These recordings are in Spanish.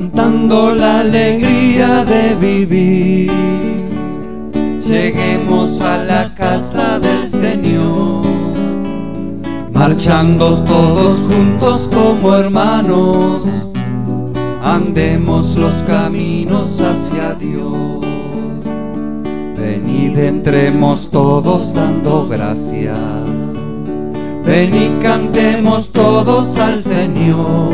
cantando la alegría de vivir. Lleguemos a la casa del Señor, marchando todos juntos como hermanos, andemos los caminos hacia Dios. Venid, entremos todos dando gracias, ven y cantemos todos al Señor,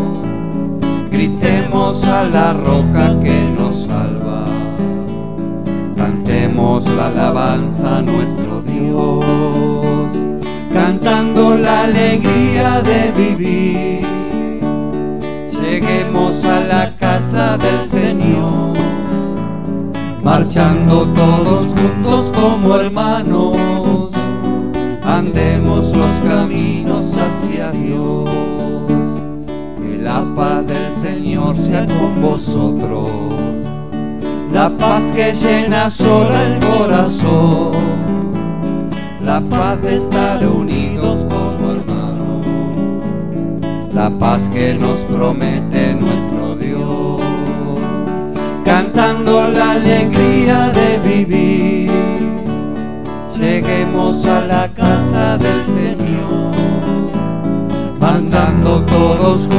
gritemos a la roca que nos salva, cantemos la alabanza a nuestro Dios, cantando la alegría de vivir. Lleguemos a la casa del Señor, marchando todos juntos como hermanos, andemos los caminos hacia Dios. Que la paz del Señor sea con vosotros, la paz que llena sola el corazón, la paz de estar unidos como hermanos, la paz que nos promete nuestro Dios, cantando la alegría de vivir. Lleguemos a la casa del Señor, andando todos